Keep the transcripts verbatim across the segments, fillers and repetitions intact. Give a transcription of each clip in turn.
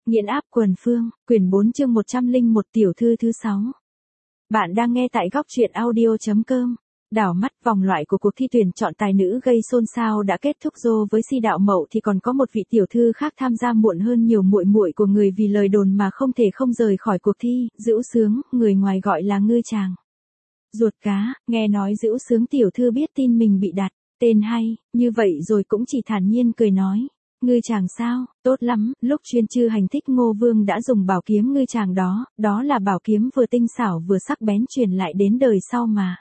Nghiện áp quần phương, quyển bốn chương một trăm lẻ một tiểu thư thứ sáu. Bạn đang nghe tại góc truyện audio chấm com. Đảo mắt vòng loại của cuộc thi tuyển chọn tài nữ gây xôn xao đã kết thúc rồi, với Si Đạo Mậu thì còn có một vị tiểu thư khác tham gia muộn hơn nhiều muội muội của người vì lời đồn mà không thể không rời khỏi cuộc thi, Dữu Sướng, người ngoài gọi là Ngư Tràng. Ruột cá, nghe nói Dữu Sướng tiểu thư biết tin mình bị đặt tên hay, như vậy rồi cũng chỉ thản nhiên cười nói. Ngư Tràng sao, tốt lắm, lúc chuyên chư hành thích Ngô Vương đã dùng bảo kiếm Ngư Tràng đó, đó là bảo kiếm vừa tinh xảo vừa sắc bén truyền lại đến đời sau mà.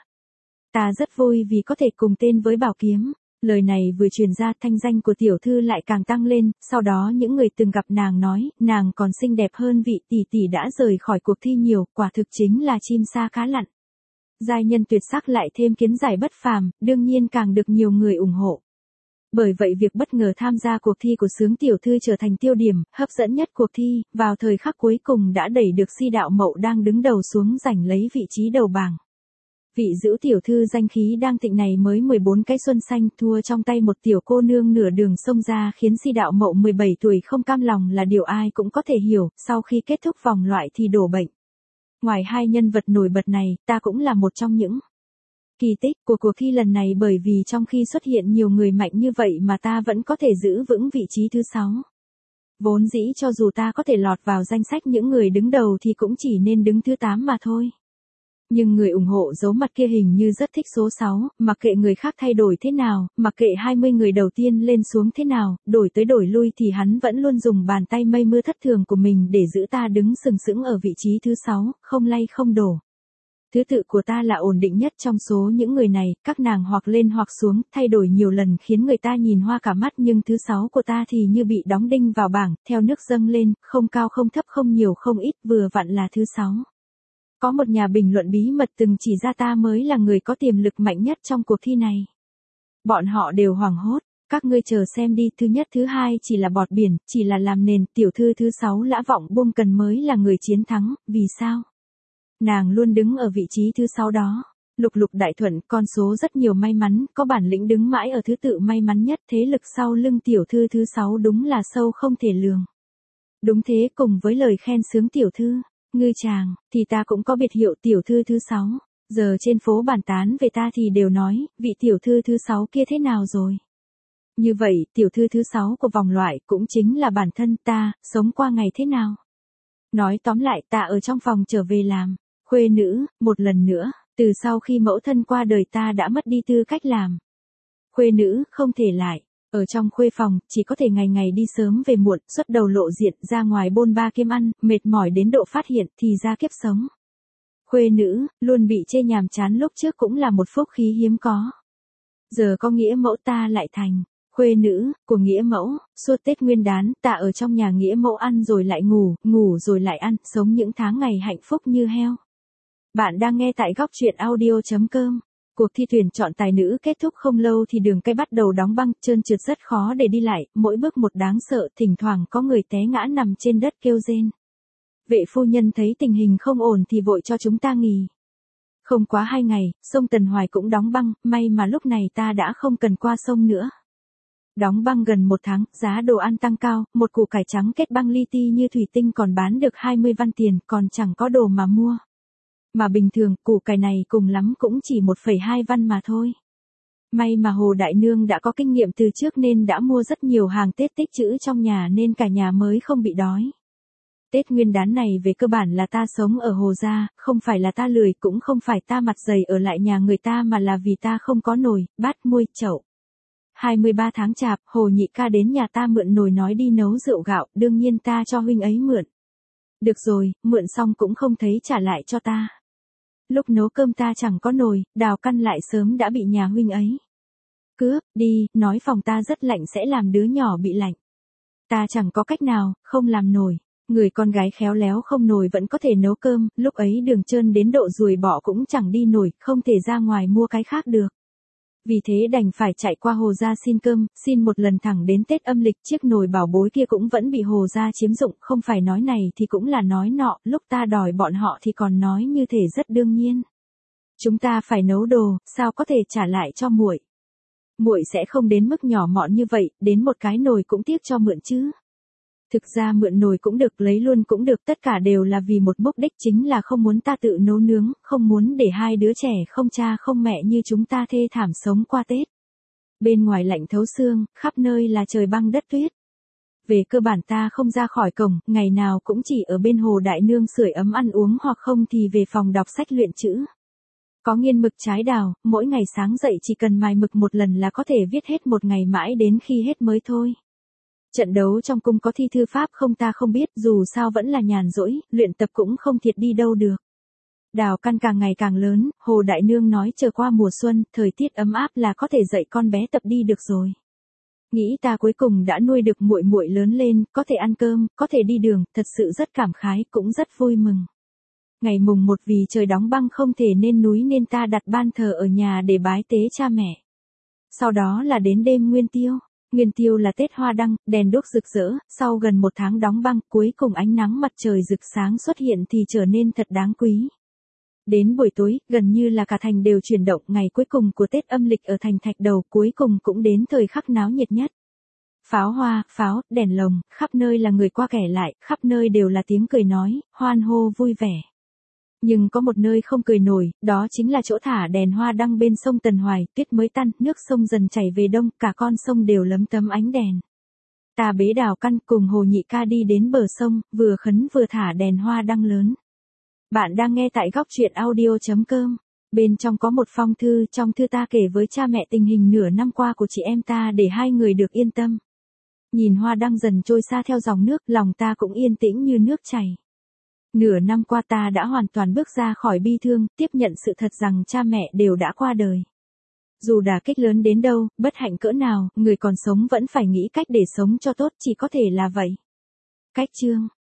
Ta rất vui vì có thể cùng tên với bảo kiếm. Lời này vừa truyền ra, thanh danh của tiểu thư lại càng tăng lên, sau đó những người từng gặp nàng nói, nàng còn xinh đẹp hơn vị tỷ tỷ đã rời khỏi cuộc thi nhiều, quả thực chính là chim sa cá lặn. Giai nhân tuyệt sắc lại thêm kiến giải bất phàm, đương nhiên càng được nhiều người ủng hộ. Bởi vậy việc bất ngờ tham gia cuộc thi của Sướng tiểu thư trở thành tiêu điểm, hấp dẫn nhất cuộc thi, vào thời khắc cuối cùng đã đẩy được Si Đạo Mậu đang đứng đầu xuống giành lấy vị trí đầu bảng. Vị Dữu tiểu thư danh khí đang thịnh này mới mười bốn cái xuân xanh, thua trong tay một tiểu cô nương nửa đường xông ra khiến Si Đạo Mậu mười bảy tuổi không cam lòng là điều ai cũng có thể hiểu, sau khi kết thúc vòng loại thì đổ bệnh. Ngoài hai nhân vật nổi bật này, ta cũng là một trong những kỳ tích của cuộc thi lần này, bởi vì trong khi xuất hiện nhiều người mạnh như vậy mà ta vẫn có thể giữ vững vị trí thứ sáu. Vốn dĩ cho dù ta có thể lọt vào danh sách những người đứng đầu thì cũng chỉ nên đứng thứ tám mà thôi. Nhưng người ủng hộ giấu mặt kia hình như rất thích số sáu, mặc kệ người khác thay đổi thế nào, mặc kệ hai mươi người đầu tiên lên xuống thế nào, đổi tới đổi lui thì hắn vẫn luôn dùng bàn tay mây mưa thất thường của mình để giữ ta đứng sừng sững ở vị trí thứ sáu, không lay không đổ. Thứ tự của ta là ổn định nhất trong số những người này, các nàng hoặc lên hoặc xuống, thay đổi nhiều lần khiến người ta nhìn hoa cả mắt, nhưng thứ sáu của ta thì như bị đóng đinh vào bảng, theo nước dâng lên, không cao không thấp không nhiều không ít, vừa vặn là thứ sáu. Có một nhà bình luận bí mật từng chỉ ra ta mới là người có tiềm lực mạnh nhất trong cuộc thi này. Bọn họ đều hoảng hốt, các ngươi chờ xem đi, thứ nhất thứ hai chỉ là bọt biển, chỉ là làm nền, tiểu thư thứ sáu Lã Vọng Buông Cần mới là người chiến thắng, vì sao? Nàng luôn đứng ở vị trí thứ sáu đó. Lục lục đại thuận, con số rất nhiều may mắn, có bản lĩnh đứng mãi ở thứ tự may mắn nhất, thế lực sau lưng tiểu thư thứ sáu đúng là sâu không thể lường. Đúng thế, cùng với lời khen Sướng tiểu thư, Ngư Tràng, thì ta cũng có biệt hiệu tiểu thư thứ sáu. Giờ trên phố bàn tán về ta thì đều nói, vị tiểu thư thứ sáu kia thế nào rồi? Như vậy, tiểu thư thứ sáu của vòng loại cũng chính là bản thân ta, sống qua ngày thế nào? Nói tóm lại, ta ở trong phòng trở về làm khuê nữ, một lần nữa, từ sau khi mẫu thân qua đời ta đã mất đi tư cách làm khuê nữ, không thể lại ở trong khuê phòng, chỉ có thể ngày ngày đi sớm về muộn, xuất đầu lộ diện, ra ngoài bôn ba kiếm ăn, mệt mỏi đến độ phát hiện thì ra kiếp sống khuê nữ, luôn bị chê nhàm chán lúc trước cũng là một phúc khí hiếm có. Giờ có nghĩa mẫu ta lại thành khuê nữ của nghĩa mẫu, suốt Tết Nguyên Đán, ta ở trong nhà nghĩa mẫu ăn rồi lại ngủ, ngủ rồi lại ăn, sống những tháng ngày hạnh phúc như heo. Bạn đang nghe tại góc truyện audio chấm com. Cuộc thi tuyển chọn tài nữ kết thúc không lâu thì đường cây bắt đầu đóng băng, trơn trượt rất khó để đi lại, mỗi bước một đáng sợ, thỉnh thoảng có người té ngã nằm trên đất kêu rên. Vệ phu nhân thấy tình hình không ổn thì vội cho chúng ta nghỉ. Không quá hai ngày, sông Tần Hoài cũng đóng băng, may mà lúc này ta đã không cần qua sông nữa. Đóng băng gần một tháng, giá đồ ăn tăng cao, một củ cải trắng kết băng li ti như thủy tinh còn bán được hai mươi văn tiền, còn chẳng có đồ mà mua. Mà bình thường, củ cải này cùng lắm cũng chỉ một phẩy hai văn mà thôi. May mà Hồ Đại Nương đã có kinh nghiệm từ trước nên đã mua rất nhiều hàng Tết tích trữ trong nhà nên cả nhà mới không bị đói. Tết Nguyên Đán này về cơ bản là ta sống ở Hồ gia, không phải là ta lười, cũng không phải ta mặt dày ở lại nhà người ta mà là vì ta không có nồi, bát, muôi, chậu. hai mươi ba tháng chạp, Hồ nhị ca đến nhà ta mượn nồi nói đi nấu rượu gạo, đương nhiên ta cho huynh ấy mượn. Được rồi, mượn xong cũng không thấy trả lại cho ta. Lúc nấu cơm ta chẳng có nồi, đào căn lại sớm đã bị nhà huynh ấy cướp đi, nói phòng ta rất lạnh sẽ làm đứa nhỏ bị lạnh. Ta chẳng có cách nào, không làm nồi. Người con gái khéo léo không nồi vẫn có thể nấu cơm, lúc ấy đường trơn đến độ ruồi bọ cũng chẳng đi nổi, không thể ra ngoài mua cái khác được. Vì thế đành phải chạy qua Hồ gia xin cơm, xin một lần thẳng đến Tết âm lịch, chiếc nồi bảo bối kia cũng vẫn bị Hồ gia chiếm dụng, không phải nói này thì cũng là nói nọ, lúc ta đòi bọn họ thì còn nói như thể rất đương nhiên. Chúng ta phải nấu đồ, sao có thể trả lại cho muội? Muội sẽ không đến mức nhỏ mọn như vậy, đến một cái nồi cũng tiếc cho mượn chứ. Thực ra mượn nồi cũng được, lấy luôn cũng được, tất cả đều là vì một mục đích, chính là không muốn ta tự nấu nướng, không muốn để hai đứa trẻ không cha không mẹ như chúng ta thê thảm sống qua Tết. Bên ngoài lạnh thấu xương, khắp nơi là trời băng đất tuyết. Về cơ bản ta không ra khỏi cổng, ngày nào cũng chỉ ở bên hồ Đại Nương sưởi ấm ăn uống, hoặc không thì về phòng đọc sách luyện chữ. Có nghiên mực trái đào, mỗi ngày sáng dậy chỉ cần mài mực một lần là có thể viết hết một ngày mãi đến khi hết mới thôi. Trận đấu trong cung có thi thư pháp không ta không biết, dù sao vẫn là nhàn rỗi, luyện tập cũng không thiệt đi đâu được. Đào căn càng ngày càng lớn, Hồ Đại Nương nói chờ qua mùa xuân, thời tiết ấm áp là có thể dạy con bé tập đi được rồi. Nghĩ ta cuối cùng đã nuôi được muội muội lớn lên, có thể ăn cơm, có thể đi đường, thật sự rất cảm khái, cũng rất vui mừng. Ngày mùng một vì trời đóng băng không thể lên núi nên ta đặt ban thờ ở nhà để bái tế cha mẹ. Sau đó là đến đêm Nguyên Tiêu. Nguyên Tiêu là Tết hoa đăng, đèn đuốc rực rỡ, sau gần một tháng đóng băng, cuối cùng ánh nắng mặt trời rực sáng xuất hiện thì trở nên thật đáng quý. Đến buổi tối, gần như là cả thành đều chuyển động, ngày cuối cùng của Tết âm lịch ở thành Thạch Đầu cuối cùng cũng đến thời khắc náo nhiệt nhất. Pháo hoa, pháo, đèn lồng, khắp nơi là người qua kẻ lại, khắp nơi đều là tiếng cười nói, hoan hô vui vẻ. Nhưng có một nơi không cười nổi, đó chính là chỗ thả đèn hoa đăng bên sông Tần Hoài, tuyết mới tan, nước sông dần chảy về đông, cả con sông đều lấm tấm ánh đèn. Ta bế Đào Căn cùng Hồ Nhị Ca đi đến bờ sông, vừa khấn vừa thả đèn hoa đăng lớn. Bạn đang nghe tại góc truyện audio chấm com. Bên trong có một phong thư, trong thư ta kể với cha mẹ tình hình nửa năm qua của chị em ta để hai người được yên tâm. Nhìn hoa đăng dần trôi xa theo dòng nước, lòng ta cũng yên tĩnh như nước chảy. Nửa năm qua ta đã hoàn toàn bước ra khỏi bi thương, tiếp nhận sự thật rằng cha mẹ đều đã qua đời. Dù đả kích lớn đến đâu, bất hạnh cỡ nào, người còn sống vẫn phải nghĩ cách để sống cho tốt, chỉ có thể là vậy. Cách chương